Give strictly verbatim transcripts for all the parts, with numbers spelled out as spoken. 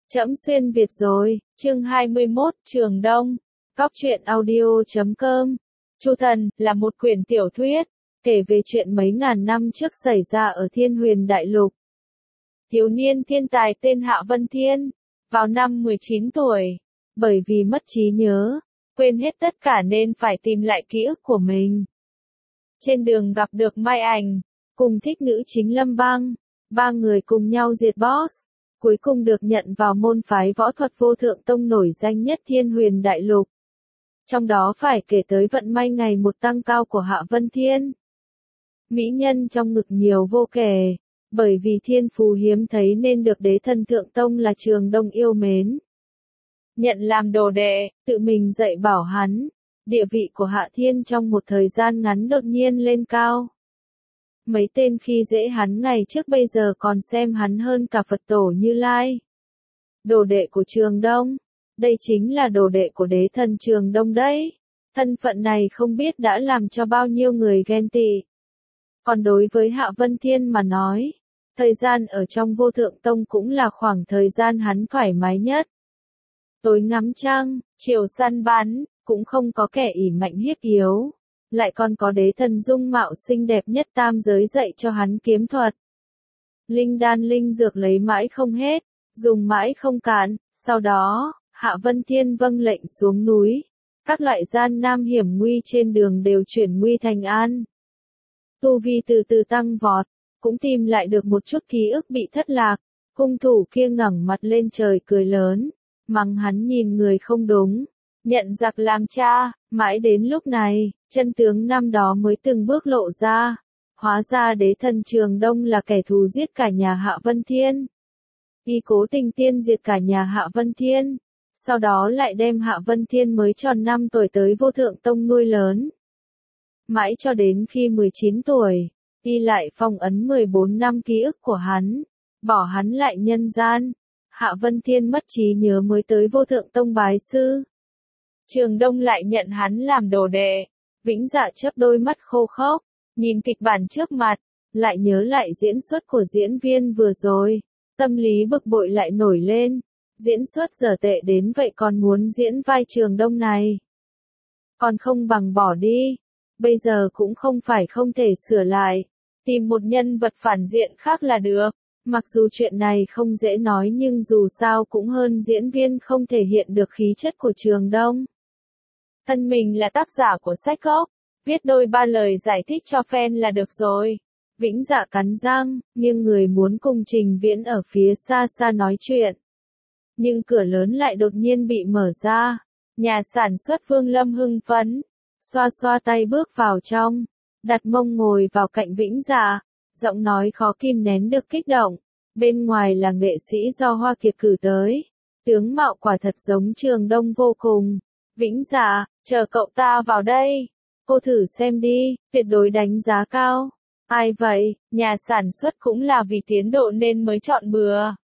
Trẫm xuyên Việt rồi, chương hai mươi mốt, Trường Đông, Cóc truyện audio chấm com. Chu Thần là một quyển tiểu thuyết, kể về chuyện mấy ngàn năm trước xảy ra ở Thiên Huyền Đại Lục. Thiếu niên thiên tài tên Hạ Vân Thiên, vào năm mười chín tuổi, bởi vì mất trí nhớ, quên hết tất cả nên phải tìm lại ký ức của mình. Trên đường gặp được Mai Ảnh, cùng thích nữ chính Lâm Băng, ba người cùng nhau diệt boss. Cuối cùng được nhận vào môn phái võ thuật vô thượng tông nổi danh nhất Thiên Huyền Đại Lục. Trong đó phải kể tới vận may ngày một tăng cao của Hạ Vân Thiên. Mỹ nhân trong ngực nhiều vô kể, bởi vì thiên phú hiếm thấy nên được đế thân thượng tông là Trường Đông yêu mến. Nhận làm đồ đệ, tự mình dạy bảo hắn, địa vị của Hạ Thiên trong một thời gian ngắn đột nhiên lên cao. Mấy tên khi dễ hắn ngày trước bây giờ còn xem hắn hơn cả Phật tổ Như Lai. Đồ đệ của Trường Đông, đây chính là đồ đệ của đế thần Trường Đông đấy. Thân phận này không biết đã làm cho bao nhiêu người ghen tị. Còn đối với Hạ Vân Thiên mà nói, thời gian ở trong vô thượng tông cũng là khoảng thời gian hắn thoải mái nhất. Tối ngắm trăng, chiều săn bắn, cũng không có kẻ ỷ mạnh hiếp yếu. Lại còn có đế thần dung mạo xinh đẹp nhất tam giới dạy cho hắn kiếm thuật. Linh đan linh dược lấy mãi không hết, dùng mãi không cạn, sau đó, Hạ Vân Thiên vâng lệnh xuống núi. Các loại gian nam hiểm nguy trên đường đều chuyển nguy thành an. Tu vi từ từ tăng vọt, cũng tìm lại được một chút ký ức bị thất lạc. Hung thủ kia ngẩng mặt lên trời cười lớn, mắng hắn nhìn người không đúng. Nhận giặc làm cha, mãi đến lúc này, chân tướng năm đó mới từng bước lộ ra. Hóa ra đế thần Trường Đông là kẻ thù giết cả nhà Hạ Vân Thiên. Y cố tình tiên diệt cả nhà Hạ Vân Thiên. Sau đó lại đem Hạ Vân Thiên mới tròn năm tuổi tới vô thượng tông nuôi lớn. Mãi cho đến khi mười chín tuổi, Y lại phong ấn mười bốn năm ký ức của hắn, bỏ hắn lại nhân gian. Hạ Vân Thiên mất trí nhớ mới tới vô thượng tông bái sư. Trường Đông lại nhận hắn làm đồ đệ. Vĩnh Dạ chớp đôi mắt khô khốc, nhìn kịch bản trước mặt, lại nhớ lại diễn xuất của diễn viên vừa rồi, tâm lý bực bội lại nổi lên. Diễn xuất dở tệ đến vậy còn muốn diễn vai Trường Đông này, còn không bằng bỏ đi. Bây giờ cũng không phải không thể sửa lại, tìm một nhân vật phản diện khác là được. Mặc dù chuyện này không dễ nói nhưng dù sao cũng hơn diễn viên không thể hiện được khí chất của Trường Đông. Thân mình là tác giả của sách gốc, viết đôi ba lời giải thích cho fan là được rồi. Vĩnh Dạ cắn răng, nhưng người muốn cùng Trình Viễn ở phía xa xa nói chuyện. Nhưng cửa lớn lại đột nhiên bị mở ra. Nhà sản xuất Vương Lâm hưng phấn, xoa xoa tay bước vào trong, đặt mông ngồi vào cạnh Vĩnh Dạ, giọng nói khó kìm nén được kích động. Bên ngoài là nghệ sĩ do Hoa Kiệt cử tới, tướng mạo quả thật giống Trường Đông vô cùng. Vĩnh Dạ, chờ cậu ta vào đây. Cô thử xem đi, tuyệt đối đánh giá cao. Ai vậy, nhà sản xuất cũng là vì tiến độ nên mới chọn bừa.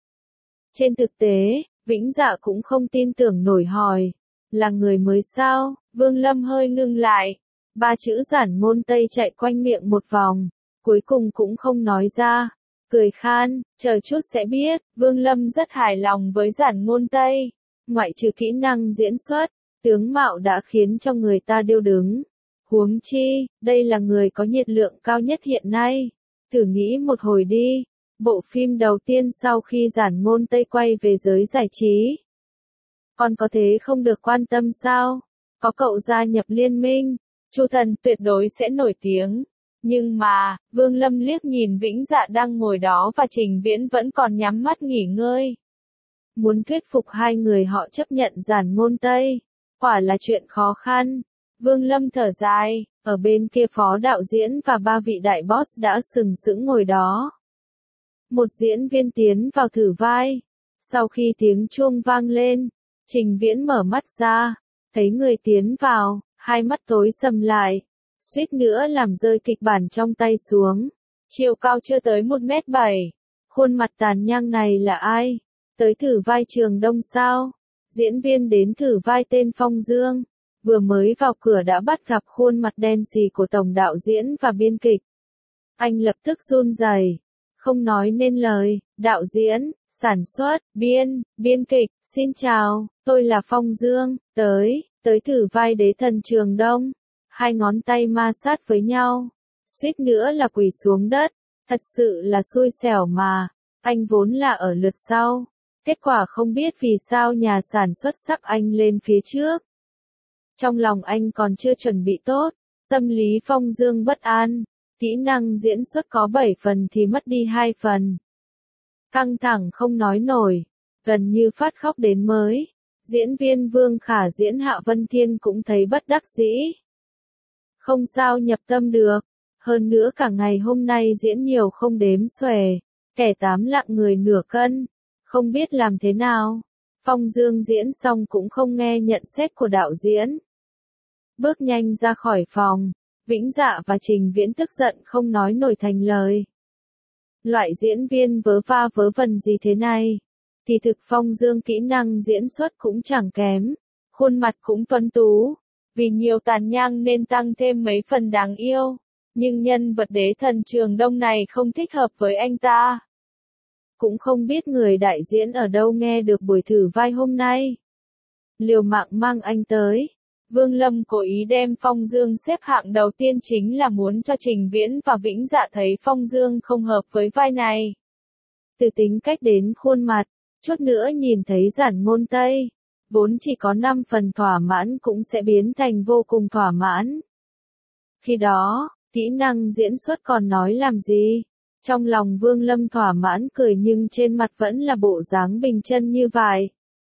Trên thực tế, Vĩnh Dạ cũng không tin tưởng nổi hỏi. Là người mới sao? Vương Lâm hơi ngưng lại. Ba chữ giản ngôn Tây chạy quanh miệng một vòng, cuối cùng cũng không nói ra. Cười khan, chờ chút sẽ biết. Vương Lâm rất hài lòng với giản ngôn Tây. Ngoại trừ kỹ năng diễn xuất, tướng mạo đã khiến cho người ta điêu đứng. Huống chi, đây là người có nhiệt lượng cao nhất hiện nay. Thử nghĩ một hồi đi, bộ phim đầu tiên sau khi giản ngôn Tây quay về giới giải trí. Còn có thế không được quan tâm sao? Có cậu gia nhập liên minh, Chu Thần tuyệt đối sẽ nổi tiếng. Nhưng mà, Vương Lâm liếc nhìn Vĩnh Dạ đang ngồi đó và Trình Viễn vẫn còn nhắm mắt nghỉ ngơi. Muốn thuyết phục hai người họ chấp nhận giản ngôn Tây, quả là chuyện khó khăn. Vương Lâm thở dài, ở bên kia phó đạo diễn và ba vị đại boss đã sừng sững ngồi đó. Một diễn viên tiến vào thử vai. Sau khi tiếng chuông vang lên, Trình Viễn mở mắt ra, thấy người tiến vào, hai mắt tối sầm lại, suýt nữa làm rơi kịch bản trong tay xuống. Chiều cao chưa tới một mét bảy, khuôn mặt tàn nhang này là ai? Tới thử vai Trường Đông sao? Diễn viên đến thử vai tên Phong Dương, vừa mới vào cửa đã bắt gặp khuôn mặt đen xì của tổng đạo diễn và biên kịch. Anh lập tức run rẩy, không nói nên lời. Đạo diễn, sản xuất, biên, biên kịch, xin chào, tôi là Phong Dương, tới, tới thử vai đế thần Trường Đông. Hai ngón tay ma sát với nhau, suýt nữa là quỳ xuống đất, thật sự là xui xẻo mà, anh vốn là ở lượt sau, kết quả không biết vì sao nhà sản xuất sắp anh lên phía trước. Trong lòng anh còn chưa chuẩn bị tốt, tâm lý Phong Dương bất an, kỹ năng diễn xuất có bảy phần thì mất đi hai phần. Căng thẳng không nói nổi, gần như phát khóc đến mới. Diễn viên Vương Khả diễn Hạ Vân Thiên cũng thấy bất đắc dĩ. Không sao nhập tâm được, hơn nữa cả ngày hôm nay diễn nhiều không đếm xuể, kẻ tám lạng người nửa cân, không biết làm thế nào. Phong Dương diễn xong cũng không nghe nhận xét của đạo diễn. Bước nhanh ra khỏi phòng, Vĩnh Dạ và Trình Viễn tức giận không nói nổi thành lời. Loại diễn viên vớ va vớ vẩn gì thế này? Thì thực Phong Dương kỹ năng diễn xuất cũng chẳng kém, khuôn mặt cũng tuấn tú, vì nhiều tàn nhang nên tăng thêm mấy phần đáng yêu, nhưng nhân vật đế thần Trường Đông này không thích hợp với anh ta. Cũng không biết người đại diễn ở đâu nghe được buổi thử vai hôm nay. Liều mạng mang anh tới. Vương Lâm cố ý đem Phong Dương xếp hạng đầu tiên chính là muốn cho Trình Viễn và Vĩnh Dạ thấy Phong Dương không hợp với vai này. Từ tính cách đến khuôn mặt, chút nữa nhìn thấy Giản Ngôn Tây, vốn chỉ có năm phần thỏa mãn cũng sẽ biến thành vô cùng thỏa mãn. Khi đó, kỹ năng diễn xuất còn nói làm gì? Trong lòng Vương Lâm thỏa mãn cười nhưng trên mặt vẫn là bộ dáng bình chân như vậy.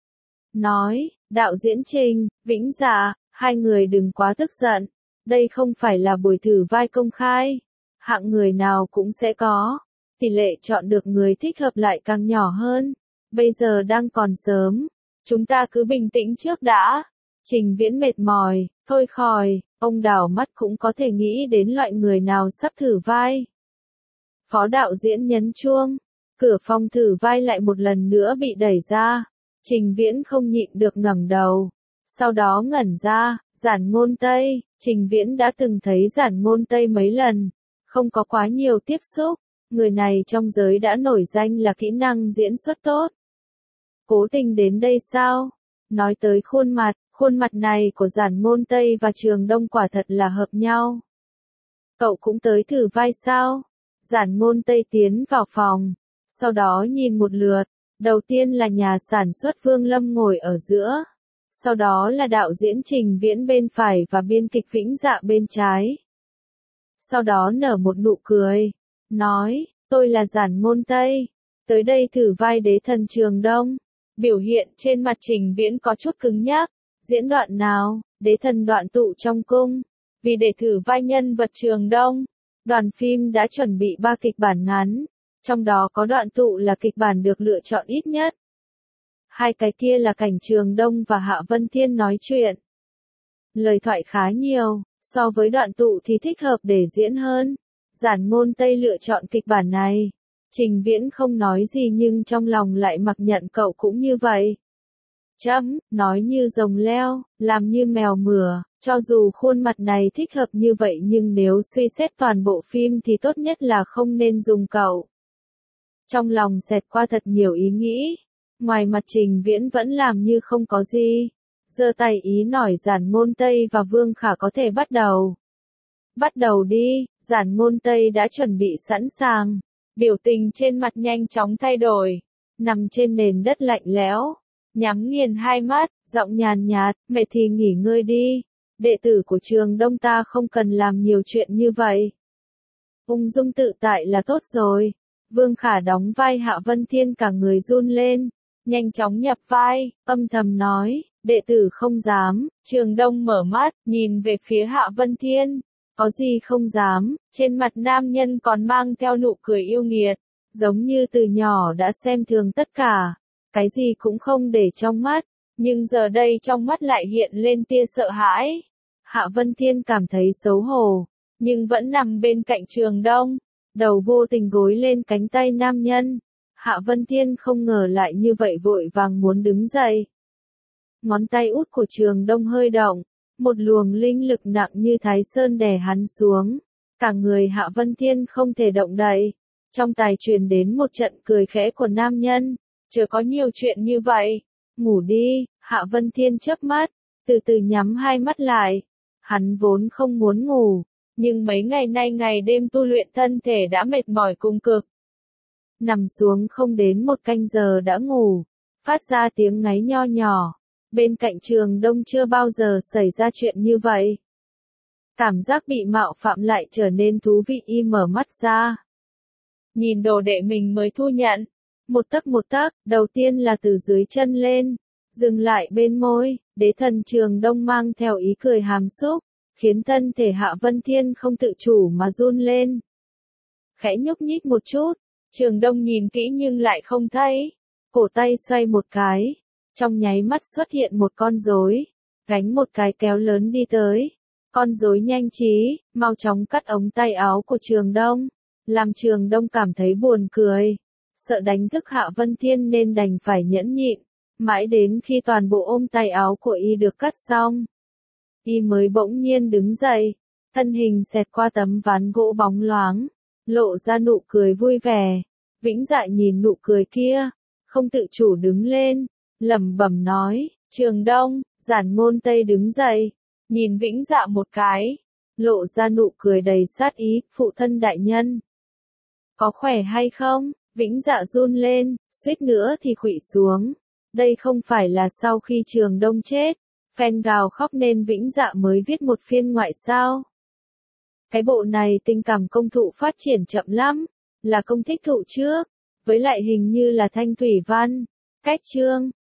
Nói, đạo diễn Trình, Vĩnh Dạ, hai người đừng quá tức giận, đây không phải là buổi thử vai công khai, hạng người nào cũng sẽ có, tỷ lệ chọn được người thích hợp lại càng nhỏ hơn, bây giờ đang còn sớm, chúng ta cứ bình tĩnh trước đã. Trình Viễn mệt mỏi, thôi khỏi, ông đảo mắt cũng có thể nghĩ đến loại người nào sắp thử vai. Phó đạo diễn nhấn chuông, cửa phòng thử vai lại một lần nữa bị đẩy ra, Trình Viễn không nhịn được ngẩng đầu, sau đó ngẩn ra, Giản Ngôn Tây, Trình Viễn đã từng thấy Giản Ngôn Tây mấy lần, không có quá nhiều tiếp xúc, người này trong giới đã nổi danh là kỹ năng diễn xuất tốt. Cố tình đến đây sao? Nói tới khuôn mặt, khuôn mặt này của Giản Ngôn Tây và Trường Đông quả thật là hợp nhau. Cậu cũng tới thử vai sao? Giản Ngôn Tây tiến vào phòng, sau đó nhìn một lượt, đầu tiên là nhà sản xuất Vương Lâm ngồi ở giữa, sau đó là đạo diễn Trình Viễn bên phải và biên kịch Vĩnh Dạ bên trái. Sau đó nở một nụ cười, nói, tôi là Giản Ngôn Tây, tới đây thử vai đế thần Trường Đông. Biểu hiện trên mặt Trình Viễn có chút cứng nhắc, diễn đoạn nào, đế thần đoạn tụ trong cung, vì để thử vai nhân vật Trường Đông, đoàn phim đã chuẩn bị ba kịch bản ngắn, trong đó có đoạn tụ là kịch bản được lựa chọn ít nhất. Hai cái kia là cảnh Trường Đông và Hạ Vân Thiên nói chuyện. Lời thoại khá nhiều, so với đoạn tụ thì thích hợp để diễn hơn. Giản Ngôn Tây lựa chọn kịch bản này. Trình Viễn không nói gì nhưng trong lòng lại mặc nhận cậu cũng như vậy. Chấm, nói như rồng leo, làm như mèo mửa, cho dù khuôn mặt này thích hợp như vậy nhưng nếu suy xét toàn bộ phim thì tốt nhất là không nên dùng cậu. Trong lòng xẹt qua thật nhiều ý nghĩ, ngoài mặt Trình Viễn vẫn làm như không có gì, giơ tay ý nói Giản Ngôn Tây và Vương Khả có thể bắt đầu. Bắt đầu đi, Giản Ngôn Tây đã chuẩn bị sẵn sàng. Biểu tình trên mặt nhanh chóng thay đổi, nằm trên nền đất lạnh lẽo, nhắm nghiền hai mắt, giọng nhàn nhạt, mệt thì nghỉ ngơi đi, đệ tử của Trường Đông ta không cần làm nhiều chuyện như vậy. Ung dung tự tại là tốt rồi. Vương Khả đóng vai Hạ Vân Thiên cả người run lên, nhanh chóng nhập vai, âm thầm nói, đệ tử không dám. Trường Đông mở mắt, nhìn về phía Hạ Vân Thiên. Có gì không dám, trên mặt nam nhân còn mang theo nụ cười yêu nghiệt, giống như từ nhỏ đã xem thường tất cả, cái gì cũng không để trong mắt, nhưng giờ đây trong mắt lại hiện lên tia sợ hãi. Hạ Vân Thiên cảm thấy xấu hổ, nhưng vẫn nằm bên cạnh Trường Đông, đầu vô tình gối lên cánh tay nam nhân. Hạ Vân Thiên không ngờ lại như vậy vội vàng muốn đứng dậy. Ngón tay út của Trường Đông hơi động. Một luồng linh lực nặng như Thái Sơn đè hắn xuống, cả người Hạ Vân Thiên không thể động đậy. Trong tai truyền đến một trận cười khẽ của nam nhân, Chớ có nhiều chuyện như vậy. Ngủ đi, Hạ Vân Thiên chớp mắt, từ từ nhắm hai mắt lại. Hắn vốn không muốn ngủ, nhưng mấy ngày nay ngày đêm tu luyện thân thể đã mệt mỏi cùng cực. Nằm xuống không đến một canh giờ đã ngủ, phát ra tiếng ngáy nho nhỏ. Bên cạnh Trường Đông chưa bao giờ xảy ra chuyện như vậy. Cảm giác bị mạo phạm lại trở nên thú vị. Y mở mắt ra, nhìn đồ đệ mình mới thu nhận, một tấc một tấc, đầu tiên là từ dưới chân lên, dừng lại bên môi. Đế thần Trường Đông mang theo ý cười hàm xúc, khiến thân thể Hạ Vân Thiên không tự chủ mà run lên. Khẽ nhúc nhích một chút, Trường Đông nhìn kỹ nhưng lại không thấy. Cổ tay xoay một cái, trong nháy mắt xuất hiện một con rối, gánh một cái kéo lớn đi tới. Con rối nhanh trí, mau chóng cắt ống tay áo của Trường Đông, làm Trường Đông cảm thấy buồn cười. Sợ đánh thức Hạ Vân Thiên nên đành phải nhẫn nhịn, mãi đến khi toàn bộ ôm tay áo của y được cắt xong, y mới bỗng nhiên đứng dậy, thân hình xẹt qua tấm ván gỗ bóng loáng, lộ ra nụ cười vui vẻ. Vĩnh Dạ nhìn nụ cười kia, không tự chủ đứng lên, lẩm bẩm nói, Trường Đông. Giản Ngôn Tây đứng dậy, nhìn Vĩnh Dạ một cái, lộ ra nụ cười đầy sát ý, phụ thân đại nhân. Có khỏe hay không? Vĩnh Dạ run lên, suýt nữa thì khuỵu xuống. Đây không phải là sau khi Trường Đông chết, fan gào khóc nên Vĩnh Dạ mới viết một phiên ngoại sao? Cái bộ này tình cảm công thụ phát triển chậm lắm, là công thích thụ trước, với lại hình như là Thanh Thủy Văn, cách chương,